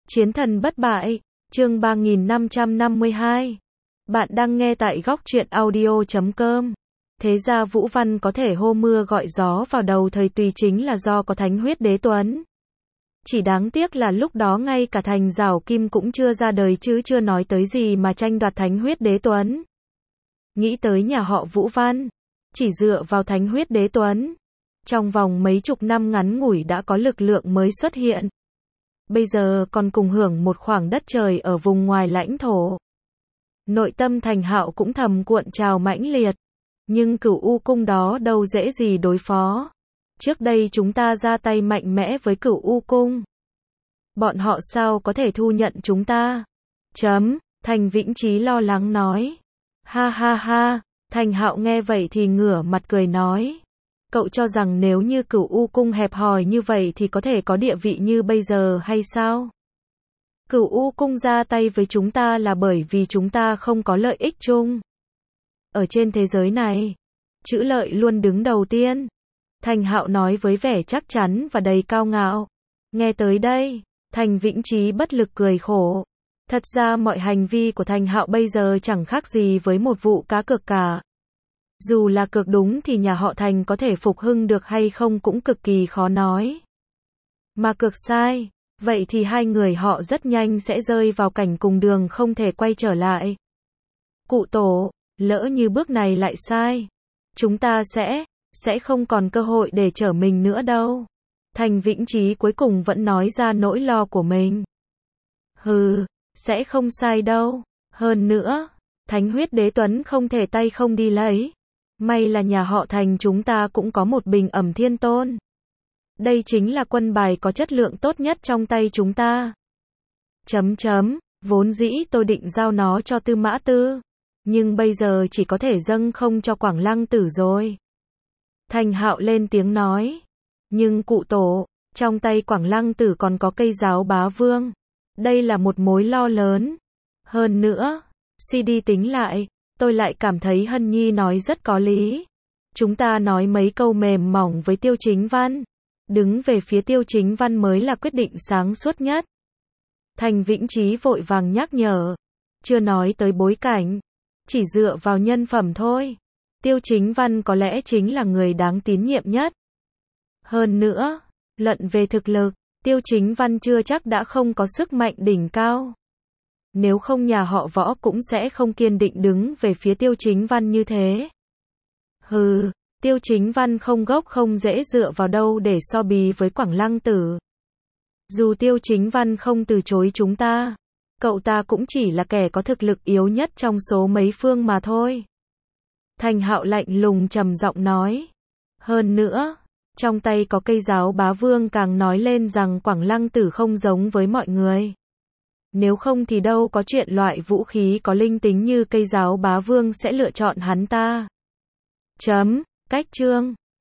Chiến thần bất bại, chương 3552. Bạn đang nghe tại góc truyện audio.com. Thế ra Vũ Văn có thể hô mưa gọi gió vào đầu thời Tùy chính là do có Thánh Huyết Đế Tuấn. Chỉ đáng tiếc là lúc đó ngay cả Thành Giảo Kim cũng chưa ra đời chứ chưa nói tới gì mà tranh đoạt Thánh Huyết Đế Tuấn. Nghĩ tới nhà họ Vũ Văn, chỉ dựa vào Thánh Huyết Đế Tuấn, trong vòng mấy chục năm ngắn ngủi đã có lực lượng mới xuất hiện. Bây giờ còn cùng hưởng một khoảng đất trời ở vùng ngoài lãnh thổ. Nội tâm Thành Hạo cũng thầm cuộn trào mãnh liệt. Nhưng Cửu U Cung đó đâu dễ gì đối phó. Trước đây chúng ta ra tay mạnh mẽ với Cửu U Cung. Bọn họ sao có thể thu nhận chúng ta? Thành Vĩnh Chí lo lắng nói. Ha ha ha, Thành Hạo nghe vậy thì ngửa mặt cười nói. Cậu cho rằng nếu như Cửu U Cung hẹp hòi như vậy thì có thể có địa vị như bây giờ hay sao? Cửu U Cung ra tay với chúng ta là bởi vì chúng ta không có lợi ích chung. Ở trên thế giới này, chữ lợi luôn đứng đầu tiên. Thành Hạo nói với vẻ chắc chắn và đầy cao ngạo. Nghe tới đây, Thành Vĩnh Chí bất lực cười khổ. Thật ra mọi hành vi của Thành Hạo bây giờ chẳng khác gì với một vụ cá cược cả. Dù là cược đúng thì nhà họ Thành có thể phục hưng được hay không cũng cực kỳ khó nói. Mà cược sai, vậy thì hai người họ rất nhanh sẽ rơi vào cảnh cùng đường không thể quay trở lại. Cụ tổ, lỡ như bước này lại sai, chúng ta sẽ không còn cơ hội để trở mình nữa đâu. Thành Vĩnh Chí cuối cùng vẫn nói ra nỗi lo của mình. Sẽ không sai đâu. Hơn nữa, Thánh Huyết Đế Tuấn không thể tay không đi lấy. May là nhà họ Thành chúng ta cũng có một Bình Ẩm Thiên Tôn. Đây chính là quân bài có chất lượng tốt nhất trong tay chúng ta. Vốn dĩ tôi định giao nó cho Tư Mã Tư, nhưng bây giờ chỉ có thể dâng không cho Quảng Lăng Tử rồi. Thành Hạo lên tiếng nói. Nhưng cụ tổ, trong tay Quảng Lăng Tử còn có cây Giáo Bá Vương. Đây là một mối lo lớn. Hơn nữa, suy đi tính lại, tôi lại cảm thấy Hân Nhi nói rất có lý. Chúng ta nói mấy câu mềm mỏng với Tiêu Chính Văn. Đứng về phía Tiêu Chính Văn mới là quyết định sáng suốt nhất. Thành Vĩnh Chí vội vàng nhắc nhở. Chưa nói tới bối cảnh. Chỉ dựa vào nhân phẩm thôi. Tiêu Chính Văn có lẽ chính là người đáng tín nhiệm nhất. Hơn nữa, luận về thực lực, Tiêu Chính Văn chưa chắc đã không có sức mạnh đỉnh cao. Nếu không nhà họ Võ cũng sẽ không kiên định đứng về phía Tiêu Chính Văn như thế. Tiêu Chính Văn không gốc không dễ dựa vào đâu để so bì với Quảng Lăng Tử. Dù Tiêu Chính Văn không từ chối chúng ta, cậu ta cũng chỉ là kẻ có thực lực yếu nhất trong số mấy phương mà thôi. Thành Hạo lạnh lùng trầm giọng nói. Hơn nữa, trong tay có cây Giáo Bá Vương càng nói lên rằng Quảng Lăng Tử không giống với mọi người. Nếu không thì đâu có chuyện loại vũ khí có linh tính như cây Giáo Bá Vương sẽ lựa chọn hắn ta. Cách chương